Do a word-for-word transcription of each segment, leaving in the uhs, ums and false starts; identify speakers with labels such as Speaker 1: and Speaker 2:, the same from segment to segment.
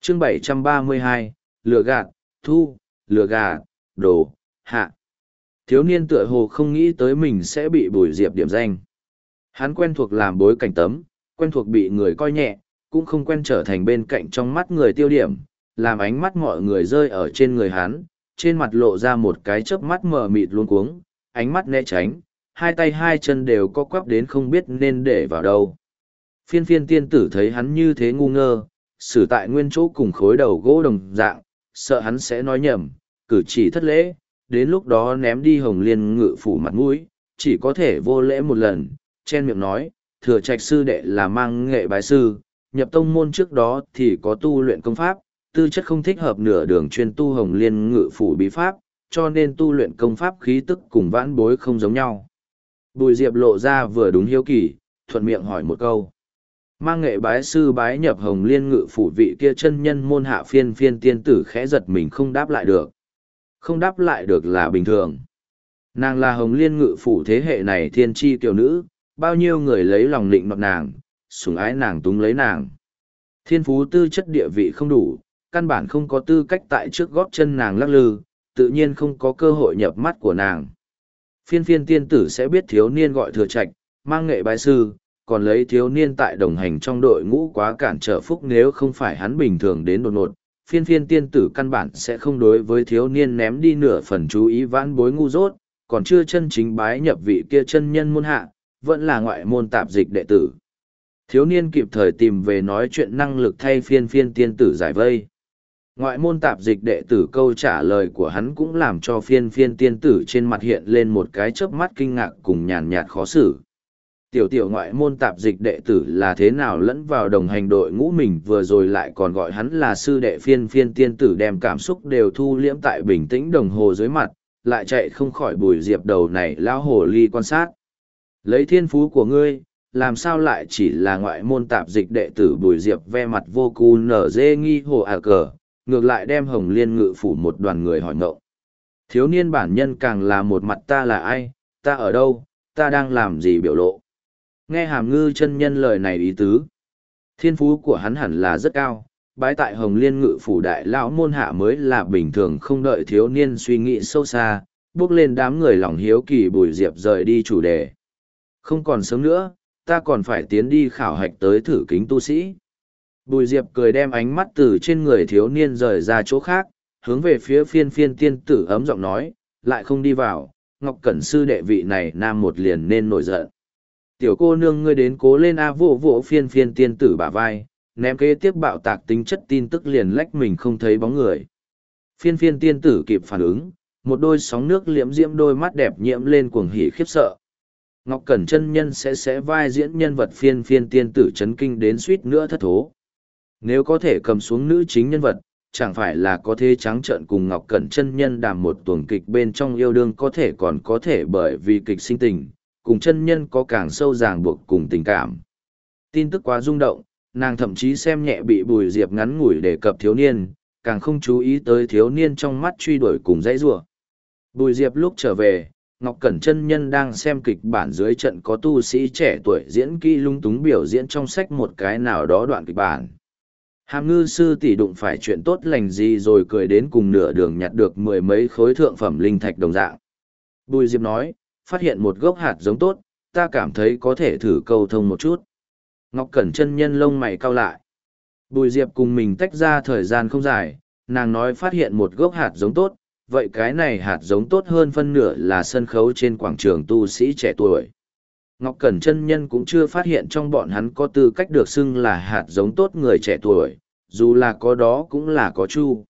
Speaker 1: chương bảy trăm ba mươi hai, lừa gạt, thu, lừa gạt, đồ, hạ. Thiếu niên tựa hồ không nghĩ tới mình sẽ bị Bùi Diệp điểm danh. Hắn quen thuộc làm bối cảnh tấm, quen thuộc bị người coi nhẹ, cũng không quen trở thành bên cạnh trong mắt người tiêu điểm, làm ánh mắt mọi người rơi ở trên người hắn, trên mặt lộ ra một cái chớp mắt mờ mịt luống cuống, ánh mắt né tránh, hai tay hai chân đều co quắp đến không biết nên để vào đâu. Phiên phiên tiên tử thấy hắn như thế ngu ngơ, xử tại nguyên chỗ cùng khối đầu gỗ đồng dạng, sợ hắn sẽ nói nhầm, cử chỉ thất lễ, đến lúc đó ném đi Hồng Liên ngự phủ mặt mũi, chỉ có thể vô lễ một lần, chen miệng nói, thừa trạch sư đệ là mang nghệ bái sư, nhập tông môn trước đó thì có tu luyện công pháp, tư chất không thích hợp nửa đường chuyên tu Hồng Liên ngự phủ bí pháp, cho nên tu luyện công pháp khí tức cùng vãn bối không giống nhau. Bùi Diệp lộ ra vừa đúng hiếu kỳ, thuận miệng hỏi một câu. Mang nghệ bái sư bái nhập Hồng Liên ngự phủ vị kia chân nhân môn hạ phiên phiên tiên tử khẽ giật mình không đáp lại được. Không đáp lại được là bình thường. Nàng là Hồng Liên ngự phủ thế hệ này thiên tri tiểu nữ, bao nhiêu người lấy lòng định nọt nàng, sủng ái nàng túng lấy nàng. Thiên phú tư chất địa vị không đủ, căn bản không có tư cách tại trước gót chân nàng lắc lư, tự nhiên không có cơ hội nhập mắt của nàng. Phiên phiên tiên tử sẽ biết thiếu niên gọi thừa trạch, mang nghệ bái sư, còn lấy thiếu niên tại đồng hành trong đội ngũ quá cản trở phúc nếu không phải hắn bình thường đến đột ngột. Phiên phiên tiên tử căn bản sẽ không đối với thiếu niên ném đi nửa phần chú ý vãn bối ngu dốt, còn chưa chân chính bái nhập vị kia chân nhân môn hạ, vẫn là ngoại môn tạp dịch đệ tử. Thiếu niên kịp thời tìm về nói chuyện năng lực thay phiên phiên tiên tử giải vây. Ngoại môn tạp dịch đệ tử câu trả lời của hắn cũng làm cho phiên phiên tiên tử trên mặt hiện lên một cái chớp mắt kinh ngạc cùng nhàn nhạt khó xử. Tiểu tiểu ngoại môn tạp dịch đệ tử là thế nào lẫn vào đồng hành đội ngũ mình vừa rồi lại còn gọi hắn là sư đệ phiên phiên tiên tử đem cảm xúc đều thu liễm tại bình tĩnh đồng hồ dưới mặt, lại chạy không khỏi Bùi Diệp đầu này lao hồ ly quan sát. Lấy thiên phú của ngươi, làm sao lại chỉ là ngoại môn tạp dịch đệ tử Bùi Diệp ve mặt vô cu nở dê nghi hồ à cờ, ngược lại đem Hồng Liên ngự phủ một đoàn người hỏi ngộ. Thiếu niên bản nhân càng là một mặt ta là ai, ta ở đâu, ta đang làm gì biểu lộ. Nghe Hàm Ngư chân nhân lời này ý tứ. Thiên phú của hắn hẳn là rất cao, bái tại Hồng Liên ngự phủ đại lão môn hạ mới là bình thường không đợi thiếu niên suy nghĩ sâu xa, bước lên đám người lòng hiếu kỳ Bùi Diệp rời đi chủ đề. Không còn sớm nữa, ta còn phải tiến đi khảo hạch tới thử kính tu sĩ. Bùi Diệp cười đem ánh mắt từ trên người thiếu niên rời ra chỗ khác, hướng về phía phiên phiên tiên tử ấm giọng nói, lại không đi vào, Ngọc Cẩn sư đệ vị này nam một liền nên nổi giận. Tiểu cô nương ngươi đến cố lên a vỗ vỗ phiên phiên tiên tử bả vai, ném kế tiếp bạo tạc tính chất tin tức liền lách mình không thấy bóng người. Phiên phiên tiên tử kịp phản ứng, một đôi sóng nước liễm diễm đôi mắt đẹp nhiễm lên cuồng hỉ khiếp sợ. Ngọc Cẩn chân nhân sẽ sẽ vai diễn nhân vật phiên phiên tiên tử chấn kinh đến suýt nữa thất thố. Nếu có thể cầm xuống nữ chính nhân vật, chẳng phải là có thể trắng trợn cùng Ngọc Cẩn chân nhân đàm một tuồng kịch bên trong yêu đương có thể còn có thể bởi vì kịch sinh tình, cùng chân nhân có càng sâu ràng buộc cùng tình cảm. Tin tức quá rung động, nàng thậm chí xem nhẹ bị Bùi Diệp ngắn ngủi đề cập thiếu niên, càng không chú ý tới thiếu niên trong mắt truy đuổi cùng dãy rủa. Bùi Diệp lúc trở về, Ngọc Cẩn chân nhân đang xem kịch bản dưới trận có tu sĩ trẻ tuổi diễn kỹ lung túng biểu diễn trong sách một cái nào đó đoạn kịch bản. Hàm Ngư sư tỷ đụng phải chuyện tốt lành gì rồi cười đến cùng nửa đường nhặt được mười mấy khối thượng phẩm linh thạch đồng dạng. Bùi Diệp nói, phát hiện một gốc hạt giống tốt, ta cảm thấy có thể thử câu thông một chút. Ngọc Cẩn chân nhân lông mày cau lại. Bùi Diệp cùng mình tách ra thời gian không dài, nàng nói phát hiện một gốc hạt giống tốt, vậy cái này hạt giống tốt hơn phân nửa là sân khấu trên quảng trường tu sĩ trẻ tuổi. Ngọc Cẩn chân nhân cũng chưa phát hiện trong bọn hắn có tư cách được xưng là hạt giống tốt người trẻ tuổi, dù là có đó cũng là có chu.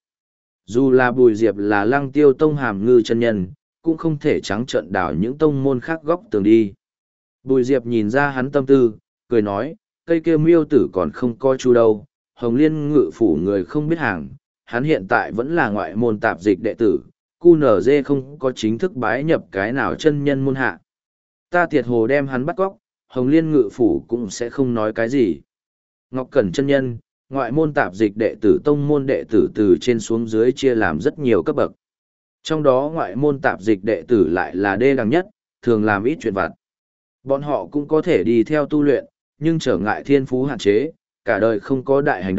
Speaker 1: Dù là Bùi Diệp là Lăng Tiêu Tông Hàm Ngư chân nhân, cũng không thể trắng trợn đảo những tông môn khác góc tường đi. Bùi Diệp nhìn ra hắn tâm tư, cười nói, cây kia miêu tử còn không coi chu đâu, Hồng Liên ngự phủ người không biết hàng, hắn hiện tại vẫn là ngoại môn tạp dịch đệ tử, cu nở dê không có chính thức bái nhập cái nào chân nhân môn hạ. Ta thiệt hồ đem hắn bắt cóc, Hồng Liên ngự phủ cũng sẽ không nói cái gì. Ngọc Cẩn chân nhân, ngoại môn tạp dịch đệ tử tông môn đệ tử từ trên xuống dưới chia làm rất nhiều cấp bậc. Trong đó ngoại môn tạp dịch đệ tử lại là đê đẳng nhất, thường làm ít chuyện vặt. Bọn họ cũng có thể đi theo tu luyện, nhưng trở ngại thiên phú hạn chế, cả đời không có đại hành động,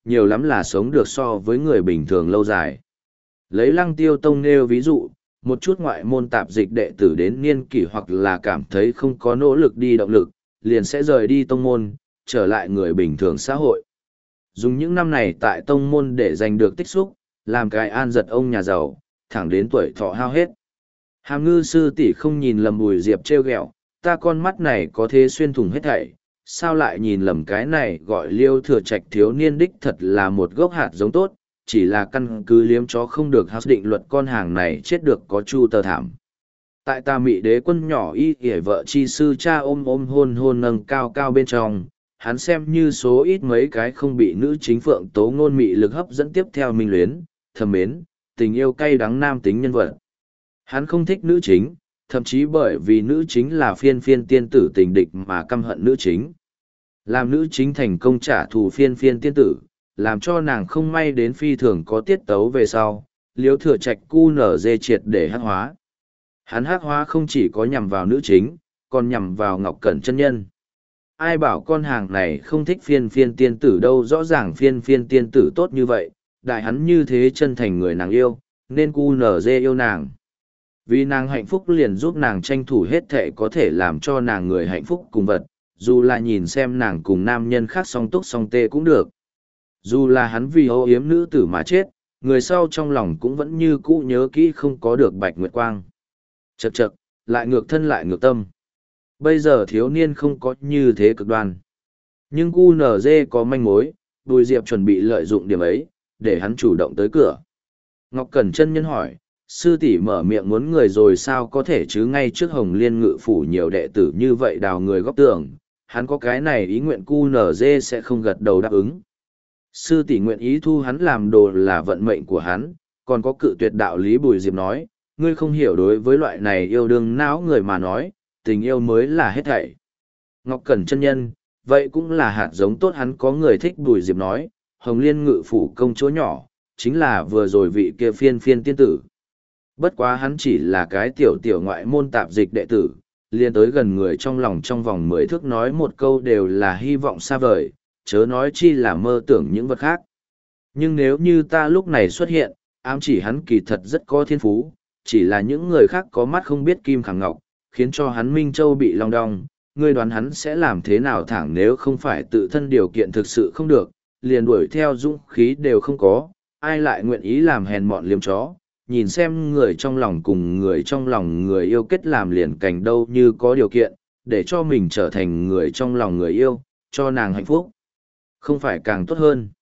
Speaker 1: nhiều lắm là sống được so với người bình thường lâu dài. Lấy Lăng Tiêu Tông nêu ví dụ, một chút ngoại môn tạp dịch đệ tử đến niên kỷ hoặc là cảm thấy không có nỗ lực đi động lực, liền sẽ rời đi tông môn, trở lại người bình thường xã hội. Dùng những năm này tại tông môn để giành được tích xúc, làm cái an giật ông nhà giàu, thẳng đến tuổi thọ hao hết. Hàm ngư sư tỷ không nhìn lầm Bùi Diệp trêu ghẹo, ta con mắt này có thế xuyên thủng hết thảy, sao lại nhìn lầm cái này gọi Liêu Thừa Trạch thiếu niên đích thật là một gốc hạt giống tốt, chỉ là căn cứ liếm chó không được hạt định luật con hàng này chết được có chu tơ thảm. Tại ta mị đế quân nhỏ y ỉa vợ chi sư cha ôm ôm hôn hôn nâng cao cao bên trong, hắn xem như số ít mấy cái không bị nữ chính phượng tố ngôn mị lực hấp dẫn tiếp theo minh luyến, thầm mến, tình yêu cay đắng nam tính nhân vật. Hắn không thích nữ chính, thậm chí bởi vì nữ chính là phiên phiên tiên tử tình địch mà căm hận nữ chính. Làm nữ chính thành công trả thù phiên phiên tiên tử, làm cho nàng không may đến phi thường có tiết tấu về sau, Liêu Thừa Trạch cu nở dê triệt để hắc hóa. Hắn hắc hóa không chỉ có nhằm vào nữ chính, còn nhằm vào Ngọc Cẩn chân nhân. Ai bảo con hàng này không thích phiên phiên tiên tử đâu, rõ ràng phiên phiên tiên tử tốt như vậy, đại hắn như thế chân thành người nàng yêu, nên cu nở dê yêu nàng. Vì nàng hạnh phúc liền giúp nàng tranh thủ hết thệ có thể làm cho nàng người hạnh phúc cùng vật, dù là nhìn xem nàng cùng nam nhân khác song túc song tê cũng được. Dù là hắn vì ô yếm nữ tử mà chết, người sau trong lòng cũng vẫn như cũ nhớ kỹ không có được Bạch Nguyệt Quang. Chậc chậc, lại ngược thân lại ngược tâm. Bây giờ thiếu niên không có như thế cực đoan. Nhưng cu nở dê có manh mối, Bùi Diệp chuẩn bị lợi dụng điểm ấy, để hắn chủ động tới cửa. Ngọc Cẩn chân nhân hỏi, sư tỷ mở miệng muốn người rồi sao có thể chứ, ngay trước Hồng Liên ngự phủ nhiều đệ tử như vậy đào người góc tường, hắn có cái này ý nguyện cu nở dê sẽ không gật đầu đáp ứng. Sư tỷ nguyện ý thu hắn làm đồ là vận mệnh của hắn, còn có cự tuyệt đạo lý. Bùi Diệp nói, ngươi không hiểu, đối với loại này yêu đương não người mà nói, tình yêu mới là hết thảy. Ngọc Cẩn chân nhân, vậy cũng là hạt giống tốt, hắn có người thích. Bùi Diệp nói, Hồng Liên ngự phủ công chúa nhỏ, chính là vừa rồi vị kia phiên phiên tiên tử. Bất quá hắn chỉ là cái tiểu tiểu ngoại môn tạp dịch đệ tử, liền tới gần người trong lòng trong vòng mười thước nói một câu đều là hy vọng xa vời, chớ nói chi là mơ tưởng những vật khác. Nhưng nếu như ta lúc này xuất hiện, ám chỉ hắn kỳ thật rất có thiên phú, chỉ là những người khác có mắt không biết kim khẳng ngọc, khiến cho hắn Minh Châu bị long đong, ngươi đoán hắn sẽ làm thế nào? Thẳng nếu không phải tự thân điều kiện thực sự không được, liền đuổi theo dũng khí đều không có, ai lại nguyện ý làm hèn mọn liếm chó, nhìn xem người trong lòng cùng người trong lòng người yêu kết làm liền cảnh đâu như có điều kiện, để cho mình trở thành người trong lòng người yêu, cho nàng hạnh phúc. Không phải càng tốt hơn.